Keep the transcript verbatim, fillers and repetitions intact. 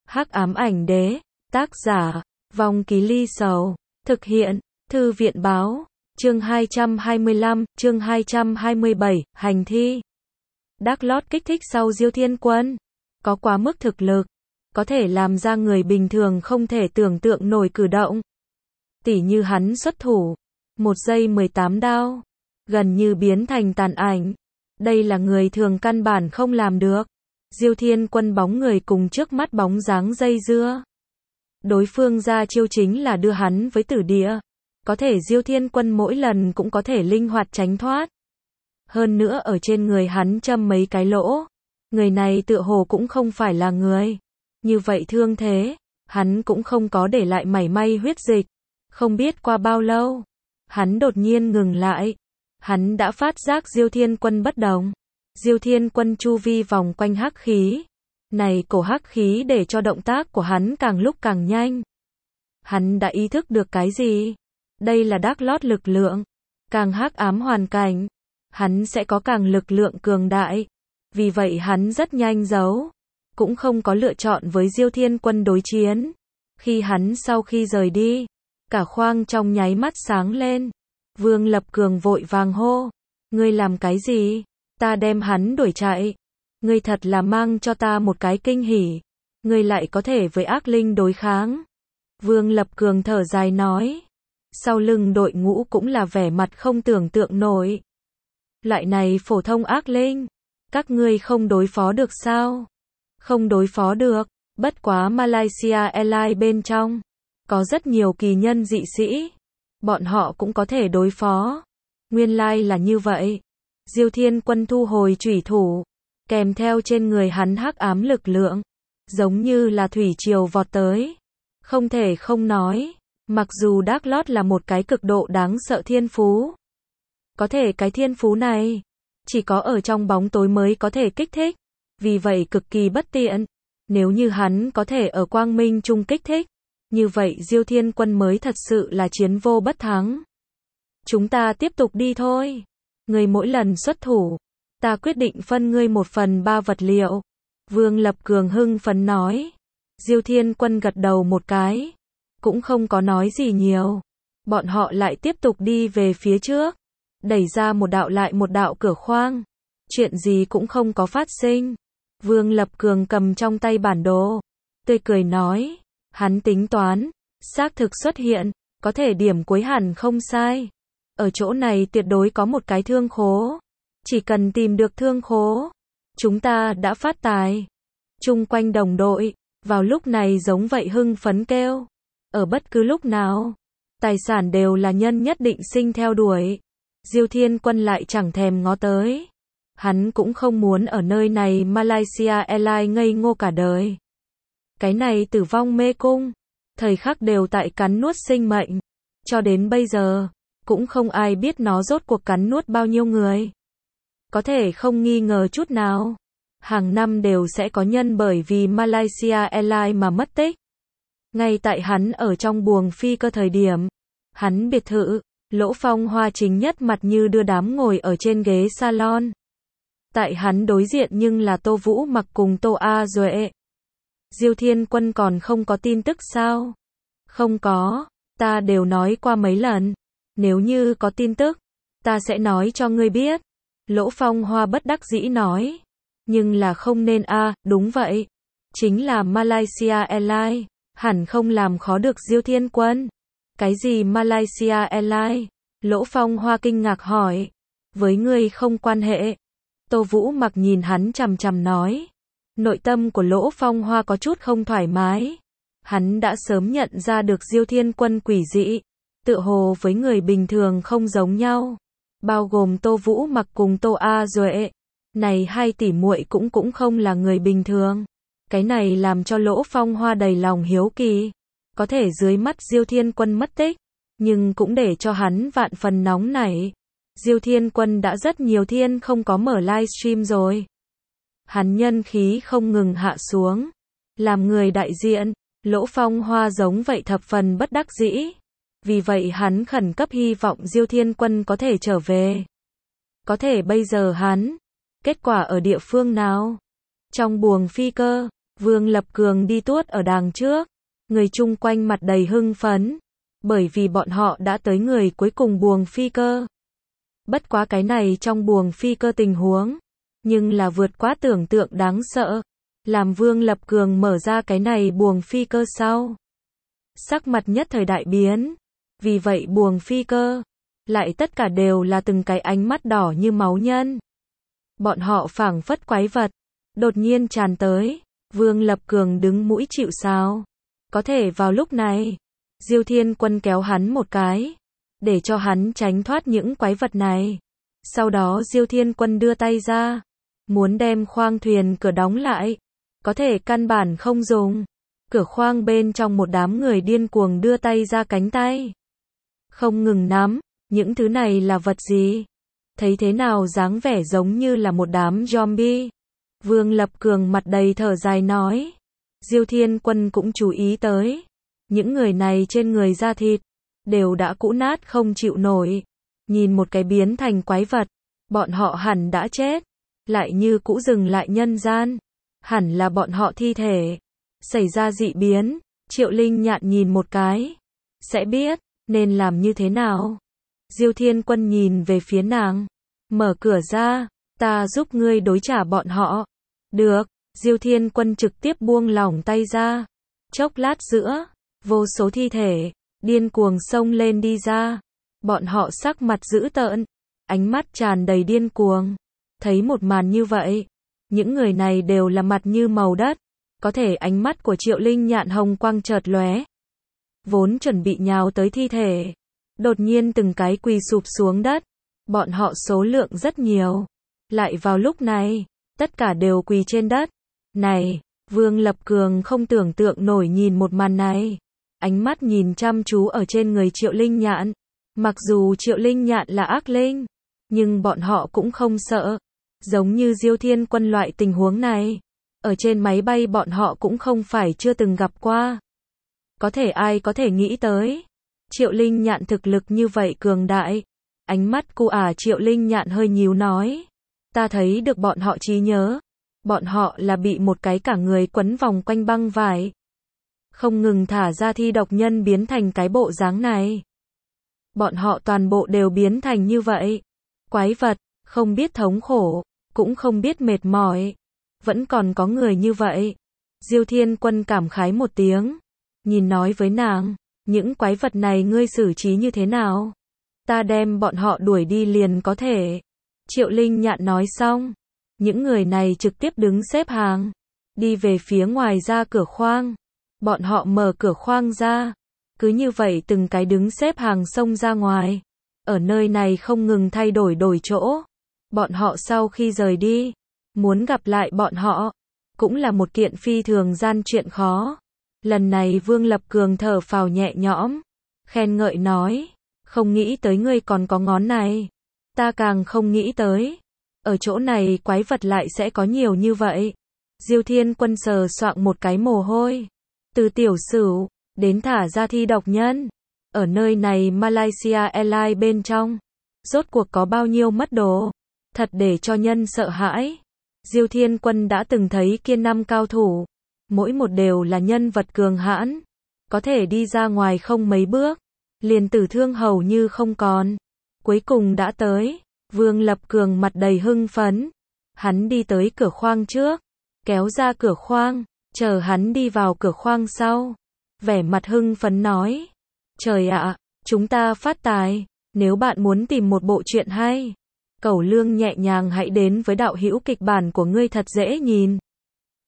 Hắc ám ảnh đế, tác giả, Vong Ký Ly Sầu, thực hiện, Thư viện báo, chương hai trăm hai mươi lăm, chương hai trăm hai mươi bảy, hành thi. Đắc Lót kích thích sau Diêu Thiên Quân, có quá mức thực lực, có thể làm ra người bình thường không thể tưởng tượng nổi cử động. Tỉ như hắn xuất thủ, một giây mười tám đao, gần như biến thành tàn ảnh. Đây là người thường căn bản không làm được. Diêu Thiên Quân bóng người cùng trước mắt bóng dáng dây dưa. Đối phương ra chiêu chính là đưa hắn với tử địa. Có thể Diêu Thiên Quân mỗi lần cũng có thể linh hoạt tránh thoát. Hơn nữa ở trên người hắn châm mấy cái lỗ. Người này tựa hồ cũng không phải là người. Như vậy thương thế, hắn cũng không có để lại mảy may huyết dịch. Không biết qua bao lâu, hắn đột nhiên ngừng lại. Hắn đã phát giác Diêu Thiên Quân bất đồng. Diêu Thiên Quân chu vi vòng quanh hắc khí. Này cổ hắc khí để cho động tác của hắn càng lúc càng nhanh. Hắn đã ý thức được cái gì? Đây là Đắc Lót lực lượng. Càng hắc ám hoàn cảnh, hắn sẽ có càng lực lượng cường đại. Vì vậy hắn rất nhanh giấu. Cũng không có lựa chọn với Diêu Thiên Quân đối chiến. Khi hắn sau khi rời đi, cả khoang trong nháy mắt sáng lên. Vương Lập Cường vội vàng hô. Ngươi làm cái gì? Ta đem hắn đuổi chạy. Ngươi thật là mang cho ta một cái kinh hỉ. Ngươi lại có thể với ác linh đối kháng. Vương Lập Cường thở dài nói. Sau lưng đội ngũ cũng là vẻ mặt không tưởng tượng nổi. Loại này phổ thông ác linh, các ngươi không đối phó được sao? Không đối phó được, bất quá Malaysia Airlines bên trong có rất nhiều kỳ nhân dị sĩ, bọn họ cũng có thể đối phó. Nguyên lai là như vậy. Diêu Thiên Quân thu hồi chủy thủ, kèm theo trên người hắn hắc ám lực lượng, giống như là thủy triều vọt tới. Không thể không nói, mặc dù Đắc Lót là một cái cực độ đáng sợ thiên phú, có thể cái thiên phú này chỉ có ở trong bóng tối mới có thể kích thích, vì vậy cực kỳ bất tiện. Nếu như hắn có thể ở quang minh trung kích thích, như vậy Diêu Thiên Quân mới thật sự là chiến vô bất thắng. Chúng ta tiếp tục đi thôi. Ngươi mỗi lần xuất thủ, ta quyết định phân ngươi một phần ba vật liệu. Vương Lập Cường hưng phấn nói. Diêu Thiên Quân gật đầu một cái, cũng không có nói gì nhiều. Bọn họ lại tiếp tục đi về phía trước, đẩy ra một đạo lại một đạo cửa khoang. Chuyện gì cũng không có phát sinh. Vương Lập Cường cầm trong tay bản đồ, tươi cười nói. Hắn tính toán, xác thực xuất hiện, có thể điểm cuối hẳn không sai. Ở chỗ này tuyệt đối có một cái thương khố. Chỉ cần tìm được thương khố, chúng ta đã phát tài. Chung quanh đồng đội, vào lúc này giống vậy hưng phấn kêu. Ở bất cứ lúc nào, tài sản đều là nhân nhất định sinh theo đuổi. Diêu Thiên Quân lại chẳng thèm ngó tới. Hắn cũng không muốn ở nơi này Malaysia Airlines ngây ngô cả đời. Cái này tử vong mê cung, thời khắc đều tại cắn nuốt sinh mệnh. Cho đến bây giờ, cũng không ai biết nó rốt cuộc cắn nuốt bao nhiêu người. Có thể không nghi ngờ chút nào, hàng năm đều sẽ có nhân bởi vì Malaysia Airlines mà mất tích. Ngay tại hắn ở trong buồng phi cơ thời điểm, hắn biệt thự, Lỗ Phong Hoa chính nhất mặt như đưa đám ngồi ở trên ghế salon. Tại hắn đối diện nhưng là Tô Vũ Mặc cùng Tô A Duệ. Diêu Thiên Quân còn không có tin tức sao? Không có, ta đều nói qua mấy lần. Nếu như có tin tức, ta sẽ nói cho ngươi biết. Lỗ Phong Hoa bất đắc dĩ nói. Nhưng là không nên a, à, đúng vậy. Chính là Malaysia Airlines, hẳn không làm khó được Diêu Thiên Quân. Cái gì Malaysia Airlines? Lỗ Phong Hoa kinh ngạc hỏi. Với ngươi không quan hệ. Tô Vũ Mặc nhìn hắn chằm chằm nói. Nội tâm của Lỗ Phong Hoa có chút không thoải mái. Hắn đã sớm nhận ra được Diêu Thiên Quân quỷ dị, tựa hồ với người bình thường không giống nhau. Bao gồm Tô Vũ Mặc cùng Tô A Duệ. Này hai tỷ muội cũng cũng không là người bình thường. Cái này làm cho Lỗ Phong Hoa đầy lòng hiếu kỳ. Có thể dưới mắt Diêu Thiên Quân mất tích, nhưng cũng để cho hắn vạn phần nóng nảy. Diêu Thiên Quân đã rất nhiều thiên không có mở livestream rồi. Hắn nhân khí không ngừng hạ xuống. Làm người đại diện, Lỗ Phong Hoa giống vậy thập phần bất đắc dĩ. Vì vậy hắn khẩn cấp hy vọng Diêu Thiên Quân có thể trở về. Có thể bây giờ hắn, kết quả ở địa phương nào? Trong buồng phi cơ, Vương Lập Cường đi tuốt ở đằng trước, người chung quanh mặt đầy hưng phấn, bởi vì bọn họ đã tới người cuối cùng buồng phi cơ. Bất quá cái này trong buồng phi cơ tình huống, nhưng là vượt quá tưởng tượng đáng sợ, làm Vương Lập Cường mở ra cái này buồng phi cơ sau. Sắc mặt nhất thời đại biến, vì vậy buồng phi cơ, lại tất cả đều là từng cái ánh mắt đỏ như máu nhân. Bọn họ phảng phất quái vật, đột nhiên tràn tới, Vương Lập Cường đứng mũi chịu sào. Có thể vào lúc này, Diêu Thiên Quân kéo hắn một cái, để cho hắn tránh thoát những quái vật này. Sau đó Diêu Thiên Quân đưa tay ra, muốn đem khoang thuyền cửa đóng lại, có thể căn bản không dùng. Cửa khoang bên trong một đám người điên cuồng đưa tay ra cánh tay, không ngừng nắm, những thứ này là vật gì? Thấy thế nào dáng vẻ giống như là một đám zombie. Vương Lập Cường mặt đầy thở dài nói. Diêu Thiên Quân cũng chú ý tới, những người này trên người da thịt, đều đã cũ nát không chịu nổi. Nhìn một cái biến thành quái vật, bọn họ hẳn đã chết, lại như cũ dừng lại nhân gian. Hẳn là bọn họ thi thể xảy ra dị biến. Triệu Linh Nhạn nhìn một cái, sẽ biết nên làm như thế nào. Diêu Thiên Quân nhìn về phía nàng, mở cửa ra, ta giúp ngươi đối trả bọn họ. Được, Diêu Thiên Quân trực tiếp buông lỏng tay ra. Chốc lát giữa, vô số thi thể điên cuồng xông lên đi ra. Bọn họ sắc mặt dữ tợn, ánh mắt tràn đầy điên cuồng. Thấy một màn như vậy, những người này đều là mặt như màu đất. Có thể ánh mắt của Triệu Linh Nhạn hồng quang chợt lóe, vốn chuẩn bị nhào tới thi thể, đột nhiên từng cái quỳ sụp xuống đất. Bọn họ số lượng rất nhiều, lại vào lúc này, tất cả đều quỳ trên đất. Này, Vương Lập Cường không tưởng tượng nổi nhìn một màn này, ánh mắt nhìn chăm chú ở trên người Triệu Linh Nhạn. Mặc dù Triệu Linh Nhạn là ác linh, nhưng bọn họ cũng không sợ. Giống như Diêu Thiên Quân loại tình huống này, ở trên máy bay bọn họ cũng không phải chưa từng gặp qua. Có thể ai có thể nghĩ tới, Triệu Linh Nhạn thực lực như vậy cường đại. Ánh mắt cô ả Triệu Linh Nhạn hơi nhíu nói, ta thấy được bọn họ trí nhớ. Bọn họ là bị một cái cả người quấn vòng quanh băng vải, không ngừng thả ra thi độc nhân biến thành cái bộ dáng này. Bọn họ toàn bộ đều biến thành như vậy. Quái vật, không biết thống khổ, cũng không biết mệt mỏi. Vẫn còn có người như vậy. Diêu Thiên Quân cảm khái một tiếng, nhìn nói với nàng, những quái vật này ngươi xử trí như thế nào? Ta đem bọn họ đuổi đi liền có thể. Triệu Linh Nhạn nói xong, những người này trực tiếp đứng xếp hàng, đi về phía ngoài ra cửa khoang. Bọn họ mở cửa khoang ra, cứ như vậy từng cái đứng xếp hàng xông ra ngoài. Ở nơi này không ngừng thay đổi đổi chỗ. Bọn họ sau khi rời đi, muốn gặp lại bọn họ, cũng là một kiện phi thường gian chuyện khó. Lần này Vương Lập Cường thở phào nhẹ nhõm, khen ngợi nói, không nghĩ tới ngươi còn có ngón này. Ta càng không nghĩ tới, ở chỗ này quái vật lại sẽ có nhiều như vậy. Diêu Thiên Quân sờ soạng một cái mồ hôi. Từ tiểu sửu, đến thả ra thi độc nhân. Ở nơi này Malaysia Airlines bên trong, rốt cuộc có bao nhiêu mất đồ. Thật để cho nhân sợ hãi. Diêu Thiên Quân đã từng thấy kia năm cao thủ, mỗi một đều là nhân vật cường hãn, có thể đi ra ngoài không mấy bước, liền tử thương hầu như không còn. Cuối cùng đã tới, Vương Lập Cường mặt đầy hưng phấn. Hắn đi tới cửa khoang trước, kéo ra cửa khoang, chờ hắn đi vào cửa khoang sau. Vẻ mặt hưng phấn nói, trời ạ, chúng ta phát tài, nếu bạn muốn tìm một bộ truyện hay, Cẩu Lương nhẹ nhàng hãy đến với đạo hữu kịch bản của ngươi thật dễ nhìn.